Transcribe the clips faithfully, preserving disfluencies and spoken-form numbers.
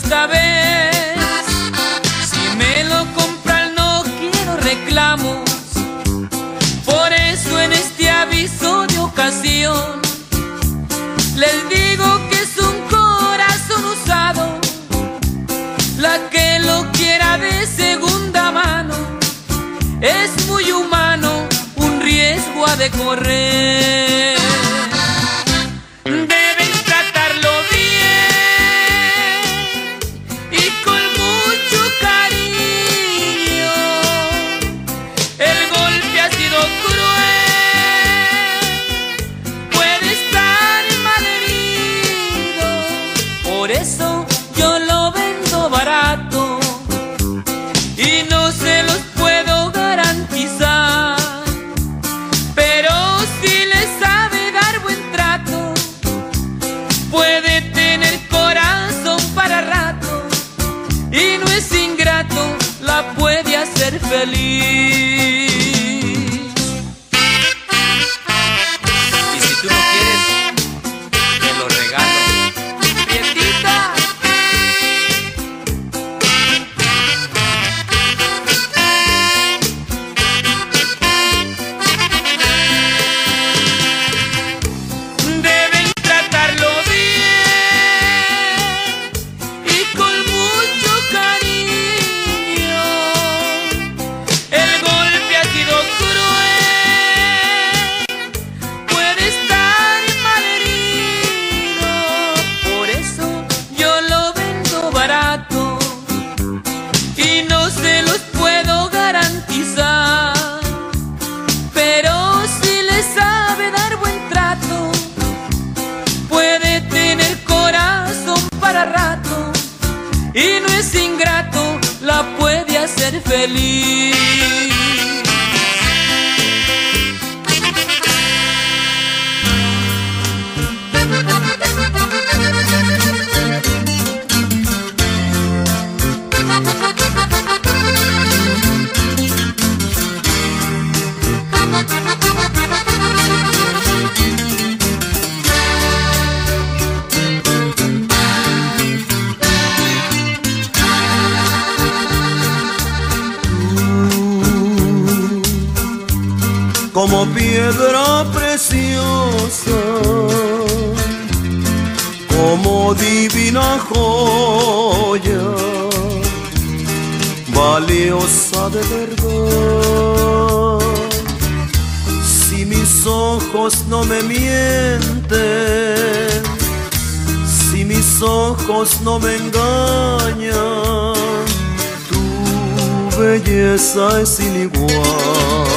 esta vez. Si me lo compran no quiero reclamos. Por eso en este aviso de ocasión les digo que es un corazón usado. La que lo quiera de segunda mano es muy humano, un riesgo ha de correr. Deben tratarlo bien y con mucho cariño. El golpe ha sido cruel, puede estar malherido. Por eso yo lo vendo barato y no se los puedo garantizar. Pero si le sabe dar buen trato, puede tener corazón para rato y no es ingrato, la puede hacer feliz. Y si tú no quieres, te lo regalo, prietita. Deben tratarlo bien y con mucho cariño. El golpe ha sido cruel, puede estar malherido. Por eso yo lo vendo barato y no se los puedo garantizar. Pero si le sabe dar buen trato, puede tener corazón para rato y no es ingrato, la puede hacer feliz. Como piedra preciosa, como divina joya, valiosa de verdad. Si mis ojos no me mienten, si mis ojos no me engañan, tu belleza es sin igual.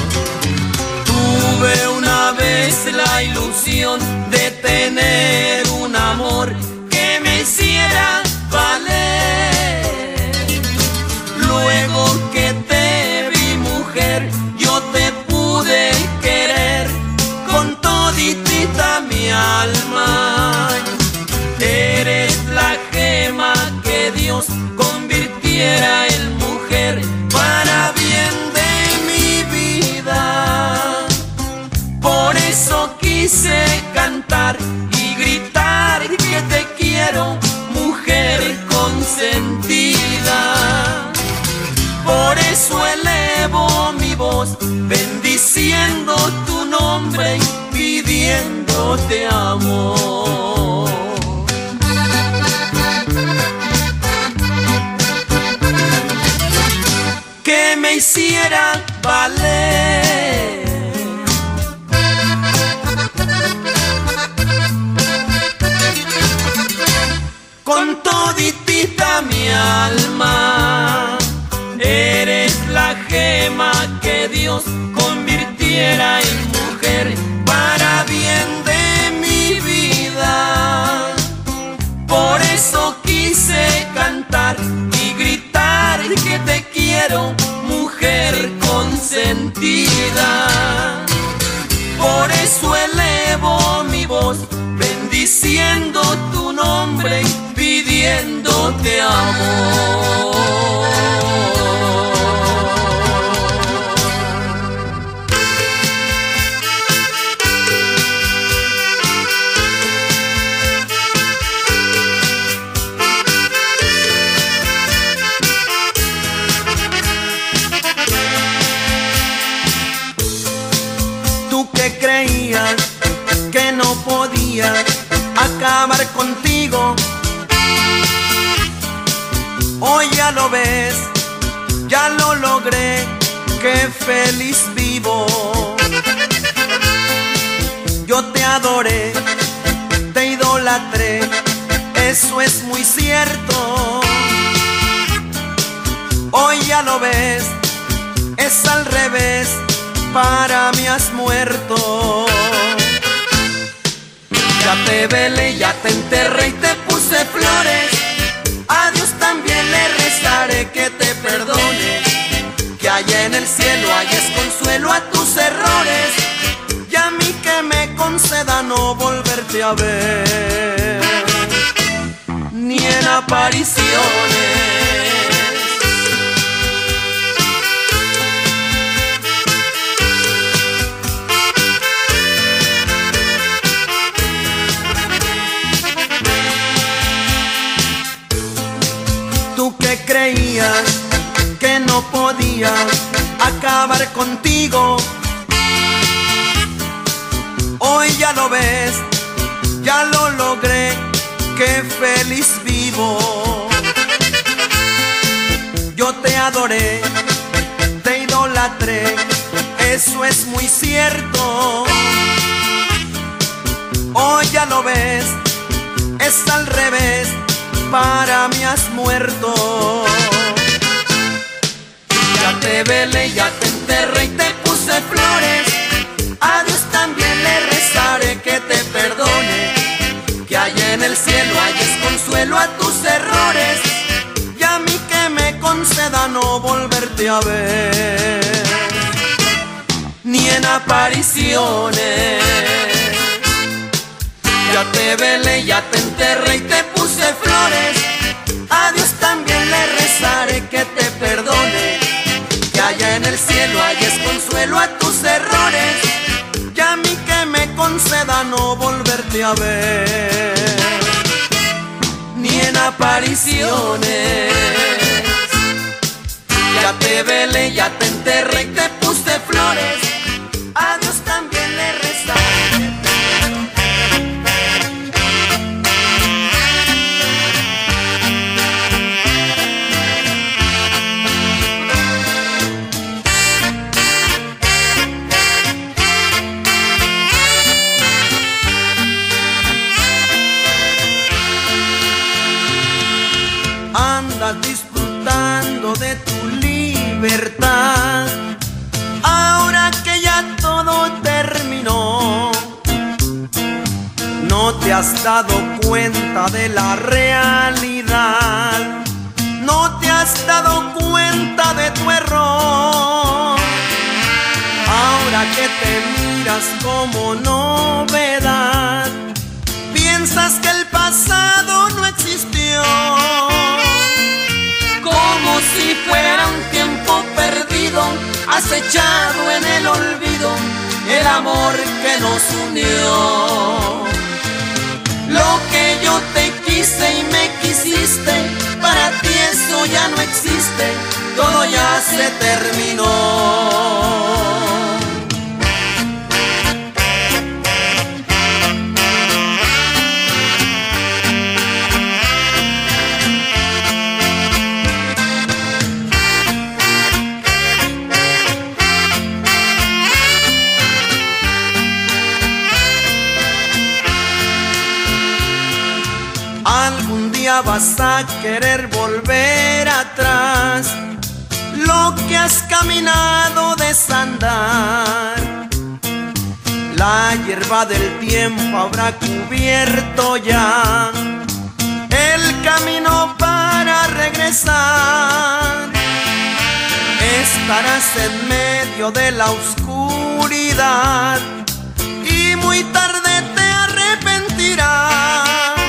Tuve una vez la ilusión de tener un amor que me hiciera valer. Luego que te vi, mujer, yo te pude querer con toditita mi alma. Eres la gema que Dios convirtiera en mujer para bien de mi vida. Por eso quise cantar y gritar que te quiero, mujer consentida. Por eso elevo mi voz, bendiciendo tu nombre y pidiéndote amor. Que me hiciera valer. Con toditita mi alma, eres la gema que Dios convirtiera en mujer para bien de mi vida. Por eso quise cantar y gritar que te quiero, mujer consentida. Por eso elevo mi voz, bendiciendo tu nombre y pidiéndote amor. podía acabar contigo. Hoy ya lo ves, ya lo logré, qué feliz vivo. Yo te adoré, te idolatré, eso es muy cierto. Hoy ya lo ves, es al revés, para mí has muerto. Ya te velé, ya te enterré y te puse flores. A Dios también le rezaré que te perdone, que allá en el cielo hayas consuelo a tus errores, y a mí que me conceda no volverte a ver, ni en apariciones. Tú que creías que no podía acabar contigo, hoy ya lo ves, ya lo logré, qué feliz vivo. Yo te adoré, te idolatré, eso es muy cierto. Hoy ya lo ves, es al revés, para mí has muerto. Ya te velé, ya te enterré y te puse flores. A Dios también le rezaré que te perdone, que allá en el cielo hayas consuelo a tus errores, y a mí que me conceda no volverte a ver, ni en apariciones. Ya te velé, ya te enterré y te puse flores. A Dios también le rezaré que te perdone, que allá en el cielo hayas consuelo a tus errores, y a mí que me conceda no volverte a ver, ni en apariciones. Ya te velé, ya te enterré y te puse flores. A Dios también le rezaré. Andas disfrutando de tu libertad, ahora que ya todo terminó. No te has dado cuenta de la realidad, no te has dado cuenta de tu error. Ahora que te miras como novedad, piensas que el pasado no existió, como si fuera un tiempo perdido, acechado en el olvido, el amor que nos unió. Lo que yo te quise y me quisiste, para ti eso ya no existe, todo ya se terminó. Algún día vas a querer volver atrás, lo que has caminado desandar. La hierba del tiempo habrá cubierto ya el camino para regresar. Estarás en medio de la oscuridad y muy tarde te arrepentirás.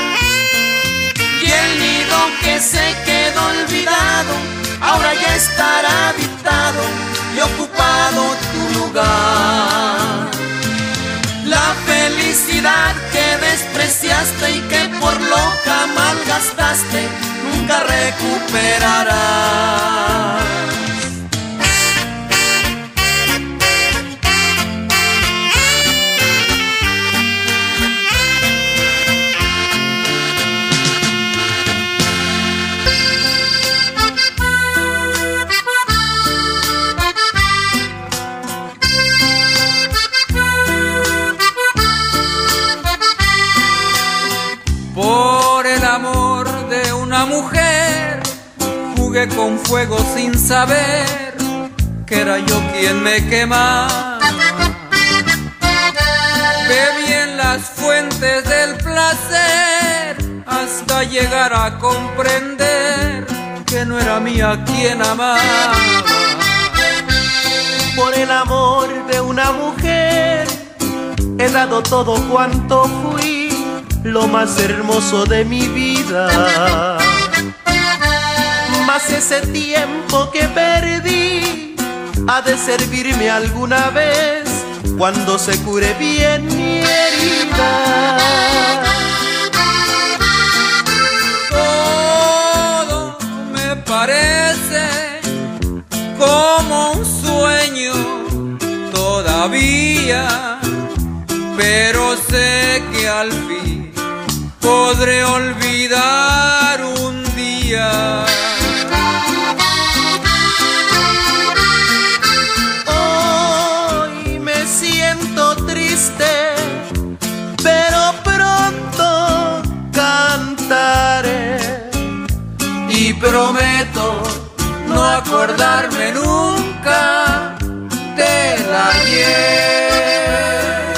Que se quedó olvidado, ahora ya estará habitado y ocupado tu lugar. La felicidad que despreciaste y que por loca malgastaste, nunca recuperarás. jugué con fuego sin saber que era yo quien me quemaba. Bebí en las fuentes del placer hasta llegar a comprender que no era mía quien amaba. Por el amor de una mujer he dado todo cuanto fui, lo más hermoso de mi vida. Mas ese tiempo que perdí ha de servirme alguna vez cuando se cure bien mi herida. Todo me parece como un sueño todavía, pero sé que al fin podré olvidar un día. Hoy me siento triste, pero pronto cantaré y prometo no acordarme nunca del ayer.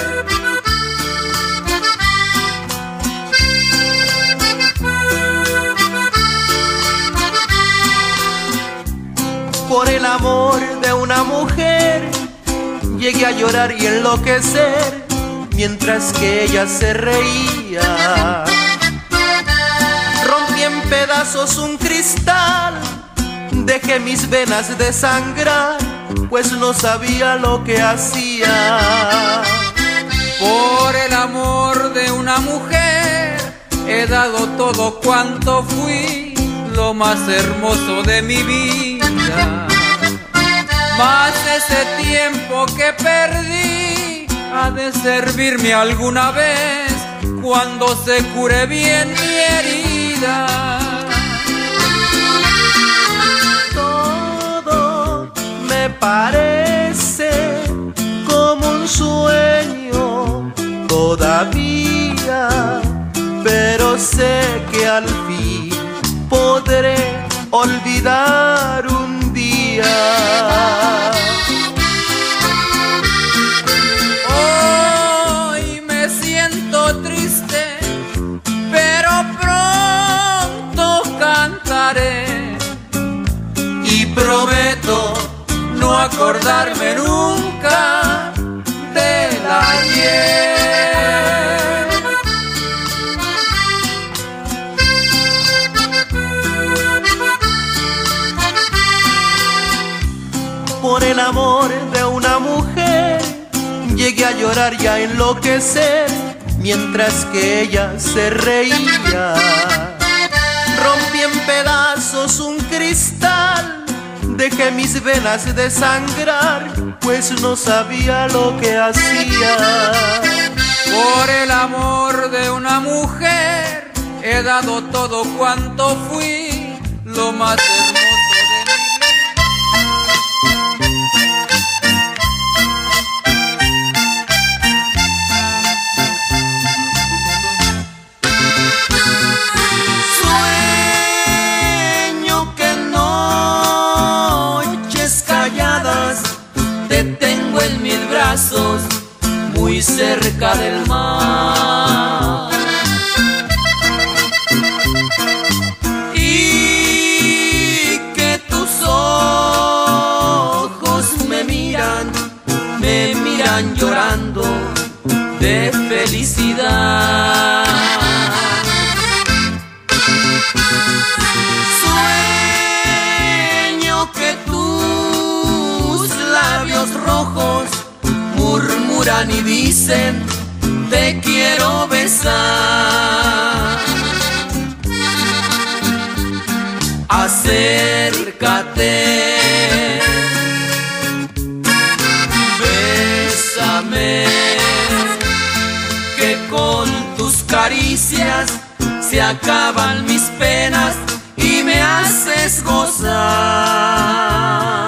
Por el amor de una mujer llegué a llorar y enloquecer mientras que ella se reía. Rompí en pedazos un cristal, dejé mis venas desangrar, pues no sabía lo que hacía. Por el amor de una mujer he dado todo cuanto fui, lo más hermoso de mi vida. Mas ese tiempo que perdí ha de servirme alguna vez cuando se cure bien mi herida. Todo me parece como un sueño todavía, pero sé que al fin podré olvidar un día. Hoy me siento triste, pero pronto cantaré y prometo no acordarme nunca del ayer. Por el amor de una mujer llegué a llorar y a enloquecer mientras que ella se reía. Rompí en pedazos un cristal, dejé mis venas desangrar, pues no sabía lo que hacía. Por el amor de una mujer he dado todo cuanto fui, lo más hermoso de mi vida. Sueño que en noches calladas te tengo en mis brazos, muy cerca del mar. Y que tus ojos me miran, me miran llorando de felicidad. Sueño que tus labios rojos murmuran y dicen te quiero besar. Acércate, bésame, que con tus caricias se acaban mis penas y me haces gozar.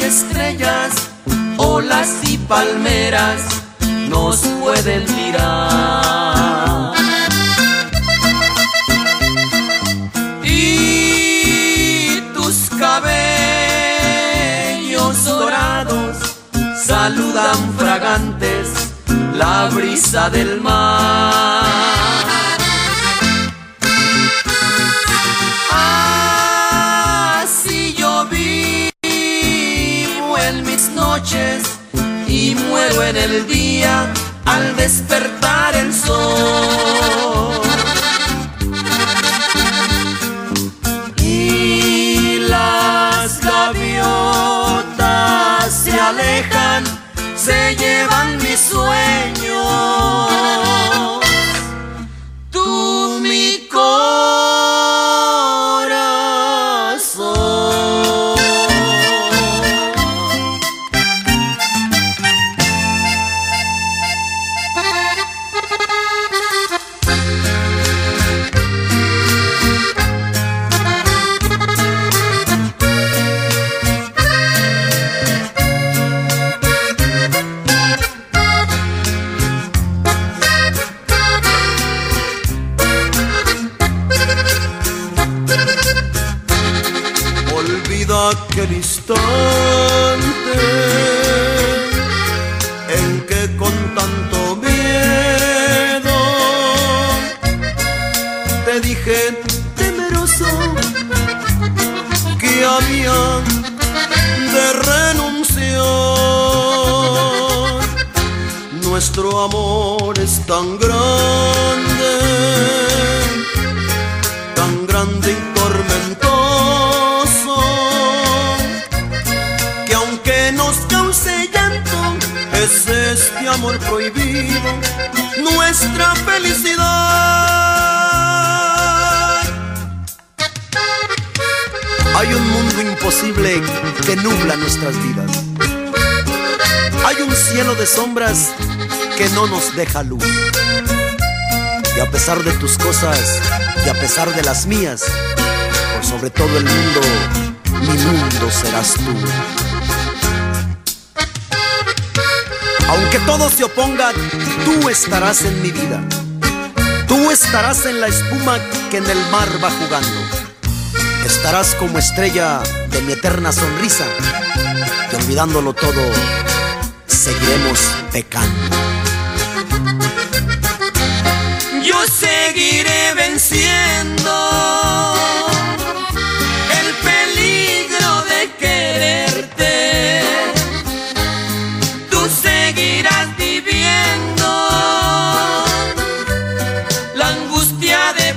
estrellas, olas y palmeras nos pueden tirar. Y tus cabellos dorados saludan fragantes la brisa del mar. Así yo vivo en mis noches y muero en el día al despertar el sol. Y las gaviotas se alejan, se llevan mis sueños. Tú mi corazón. Aquel instante en que con tanto miedo te dije temeroso que había de renunciar. Nuestro amor es tan grande, tan grande y tormentoso, que aunque nos cause llanto, es este amor prohibido nuestra felicidad. Hay un mundo imposible que nubla nuestras vidas. Hay un cielo de sombras que no nos deja luz. Y a pesar de tus cosas y a pesar de las mías, por sobre todo el mundo, mi mundo serás tú. Aunque todo se oponga, tú estarás en mi vida. Tú estarás en la espuma que en el mar va jugando. Estarás como estrella de mi eterna sonrisa. Y olvidándolo todo, seguiremos pecando. Yo seguiré venciendo el peligro de quererte. Tú seguirás viviendo la angustia de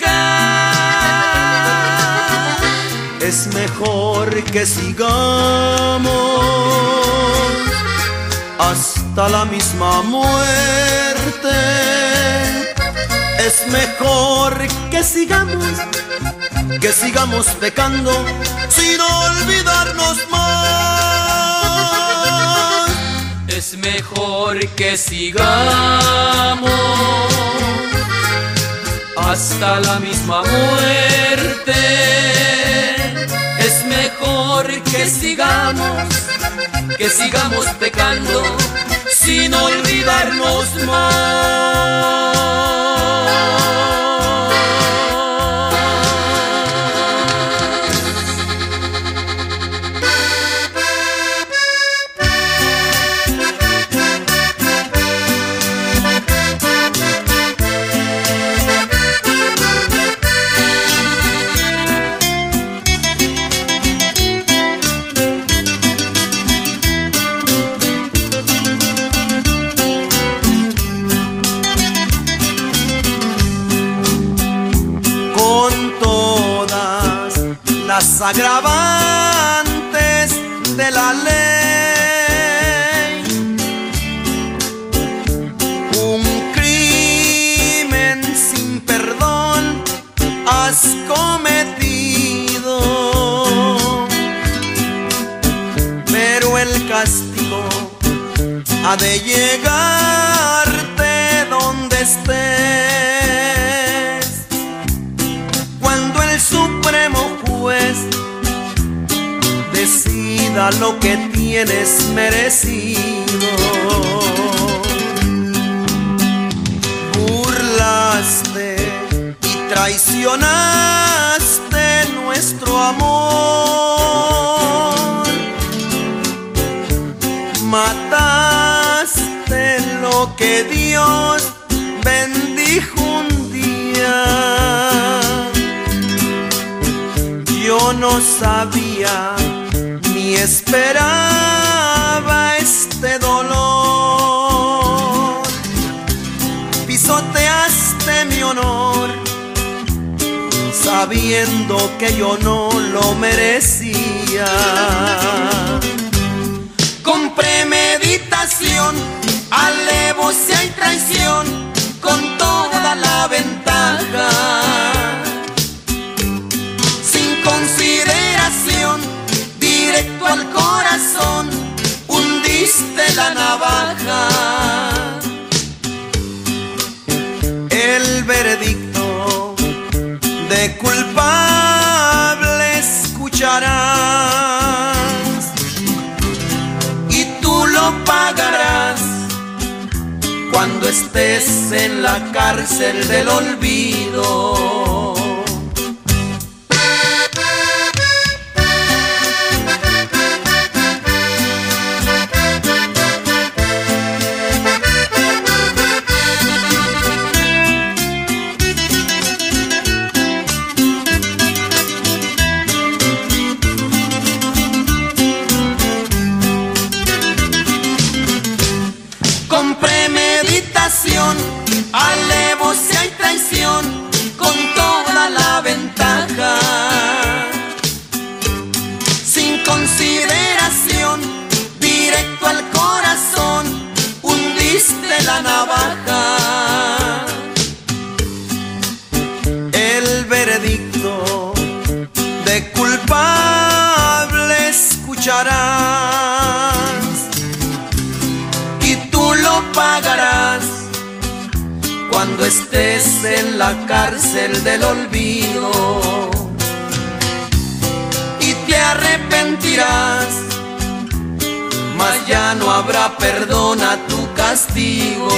pecar. Es mejor que sigamos hasta la misma muerte. Es mejor que sigamos, que sigamos pecando sin olvidarnos más. Es mejor que sigamos hasta la misma muerte. Es mejor que sigamos, que sigamos pecando sin olvidarnos más. Las agravantes de la ley, un crimen sin perdón has cometido, pero el castigo ha de llegarte donde estés, cuando el Supremo Juez decide vida lo que tienes merecido. Burlaste y traicionaste nuestro amor. Mataste lo que Dios bendijo un día. Yo no sabía ni esperaba este dolor. Pisoteaste mi honor sabiendo que yo no lo merecía. Con premeditación, alevosía y traición, con toda la ventaja, sin consideración, directo al corazón, hundiste la navaja. El veredicto de culpable escucharás y tú lo pagarás cuando estés en la cárcel del olvido. Con premeditación, alevosía y traición, con toda la ventaja, sin consideración, directo al corazón, hundiste la navaja. El veredicto de culpable escucharás y tú lo pagarás cuando estés en la cárcel del olvido. Y te arrepentirás, mas ya no habrá perdón a tu castigo.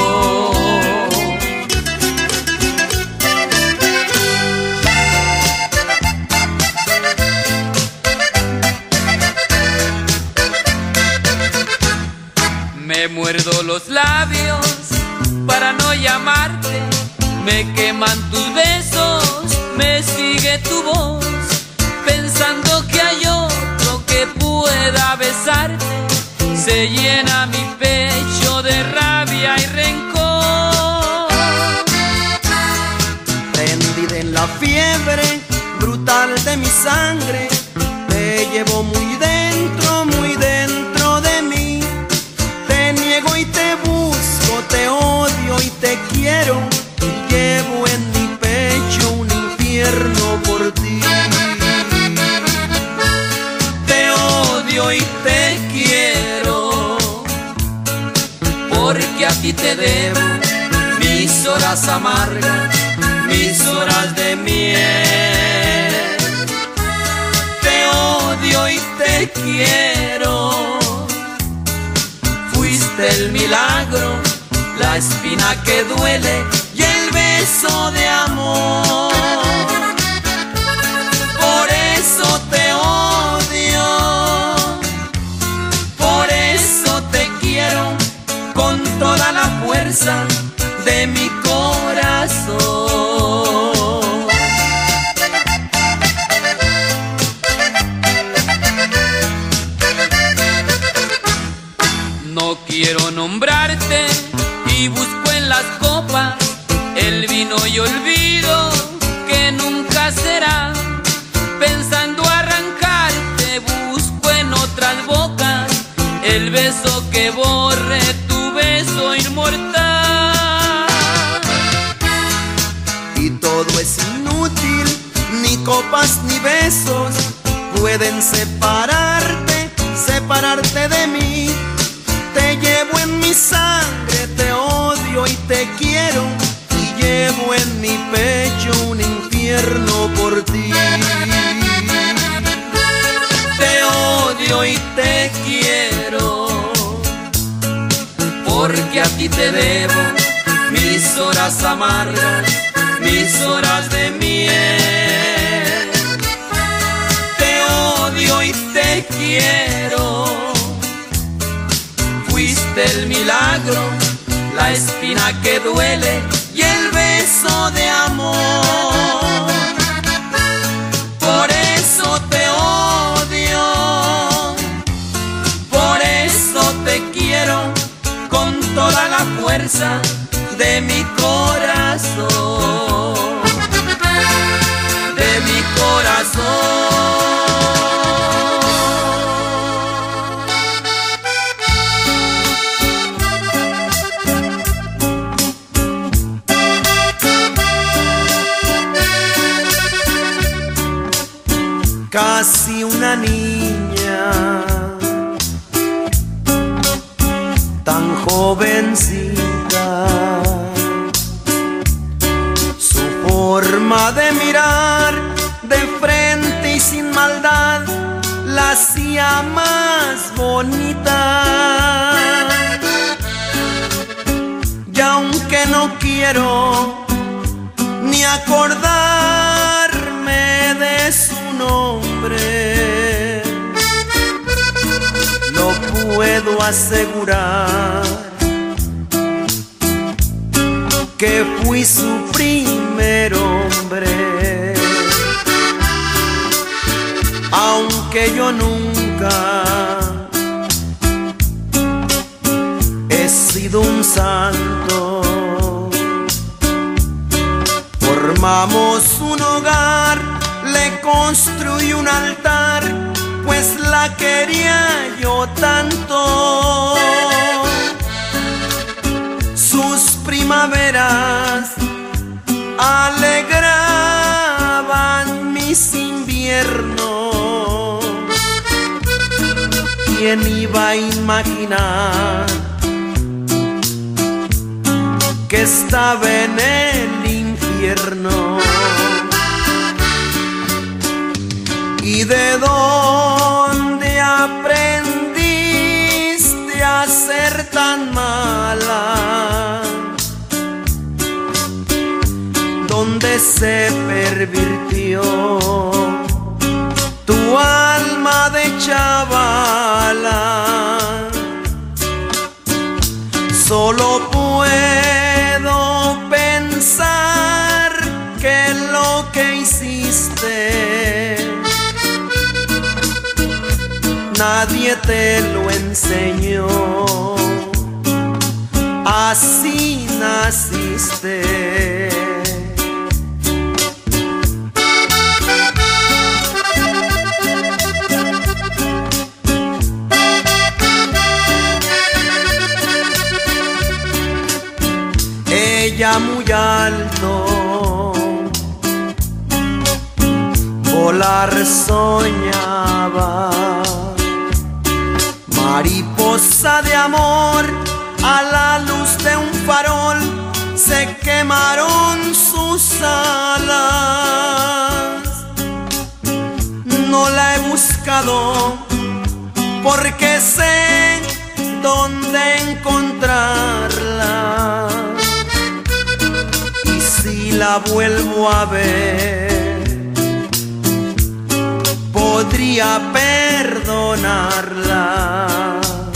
Me muerdo los labios para no llamarte, me queman tus besos, me sigue tu voz, pensando que hay otro que pueda besarte. Se llena mi pecho de rabia y rencor. Prendida en la fiebre brutal de mi sangre, te llevo muy dentro, muy dentro de mí. Te niego y te busco, te odio y te quiero, y llevo en mi pecho un infierno por ti. Te odio y te quiero, porque a ti te debo mis horas amargas, mis horas de miel. Te odio y te quiero, fuiste el milagro, la espina que duele y el beso de amor. Por eso te odio, por eso te quiero, con toda la fuerza de mi corazón. No quiero nombrarte y busco en las copas el vino y olvido que nunca será. Pensando arrancarte busco en otras bocas el beso que borre tu beso inmortal. Y todo es inútil, ni copas ni besos pueden separarte, separarte de mí. Te llevo en mi sangre, te odio y te quiero, y llevo en mi pecho un infierno por ti. Te odio y te quiero, porque a ti te debo mis horas amargas, mis horas de miel. Te odio y te quiero, fuiste el milagro, la espina que duele y el beso de amor. Por eso te odio, por eso te quiero con toda la fuerza de mi corazón, de mi corazón. Casi una niña, tan jovencita, su forma de mirar de frente y sin maldad la hacía más bonita. Y aunque no quiero ni acordarme de su nombre, no puedo asegurar que fui su primer hombre. Aunque yo nunca he sido un santo, formamos un hogar, le construí un altar, pues la quería yo tanto. Sus primaveras alegraban mis inviernos. ¿Quién iba a imaginar que estaba en el infierno? ¿Y de dónde aprendiste a ser tan mala? ¿Dónde se pervirtió tu alma de chavala? Solo puedo pensar que lo que hiciste nadie te lo enseñó, así naciste. Ella muy alto volar soñaba, mariposa de amor, a la luz de un farol se quemaron sus alas. No la he buscado porque sé dónde encontrarla, y si la vuelvo a ver podría perdonarla.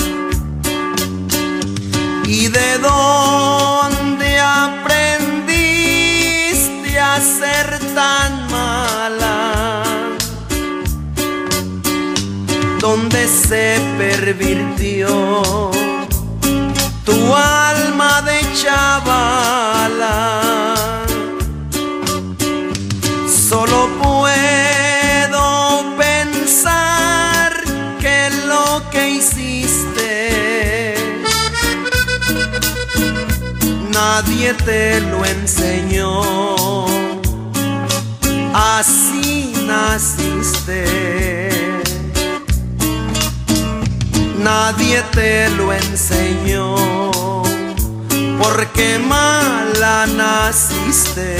¿Y de dónde aprendiste a ser tan mala? ¿Dónde se pervirtió tu alma de chavala? Solo puedo pensar que lo que hiciste nadie te lo enseñó, así naciste. Nadie te lo enseñó, porque mala naciste.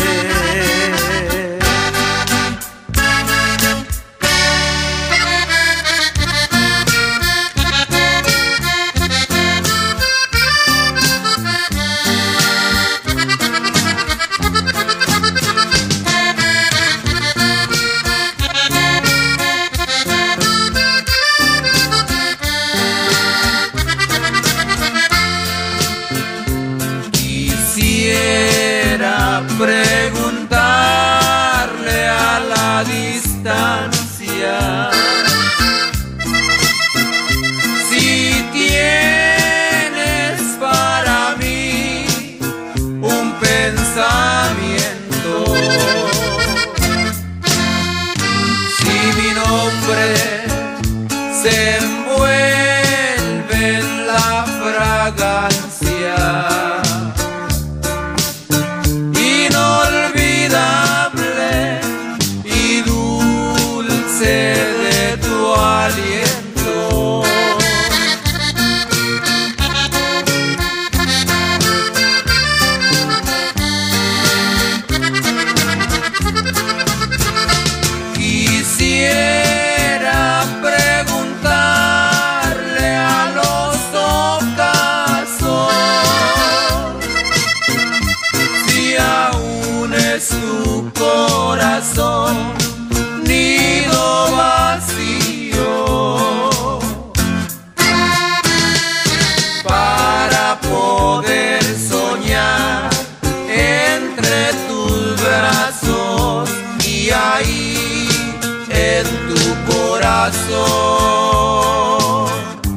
corazón,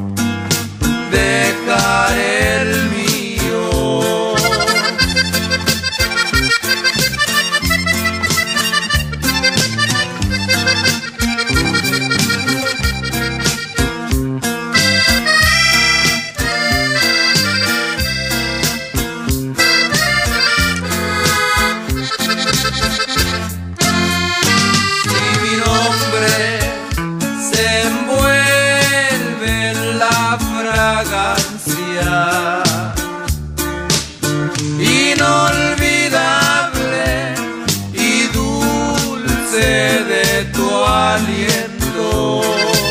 dejaré el mío. Inolvidable y dulce de tu aliento,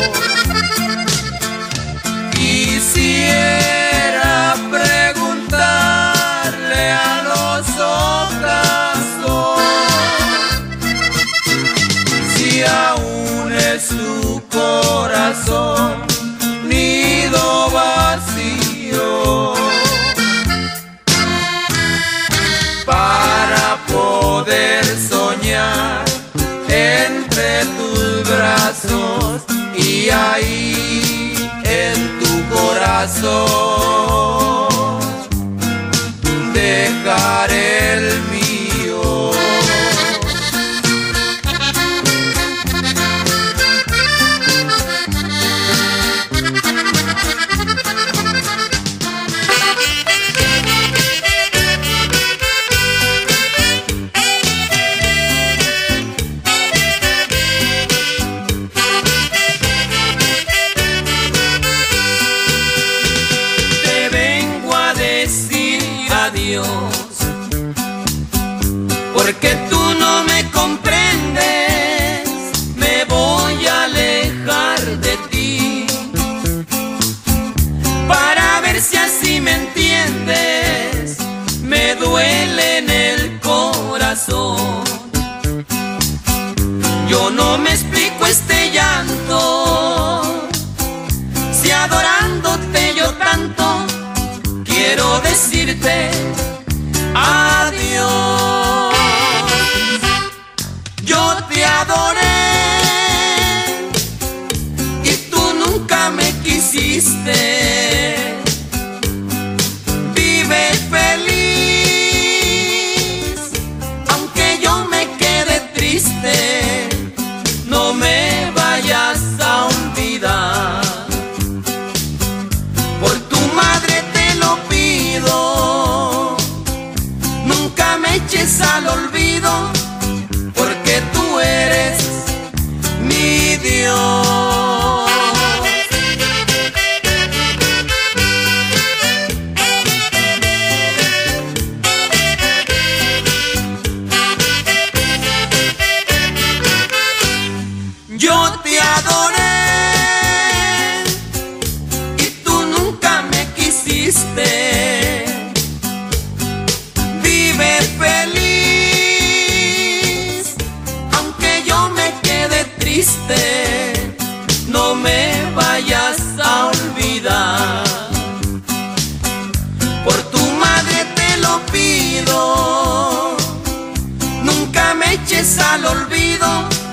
quisiera preguntarle a los ocasos si aún es tu corazón nido vacío, para poder soñar entre tus brazos y ahí en tu corazón dejaré el mío. Porque tú no me comprendes, me voy a alejar de ti, para ver si así me entiendes, me duele en el corazón. Yo no me explico este llanto, si adorándote yo tanto quiero decirte adiós. Yo te adoré y tú nunca me quisiste. Vive feliz, aunque yo me quede triste. No me vayas a olvidar. Por tu madre te lo pido, nunca me eches al olvido, porque tú eres mi Dios. Yo te adoré y tú nunca me quisiste. Vive feliz, aunque yo me quede triste. No me vayas a olvidar. Por tu madre te lo pido, nunca me eches al olvido,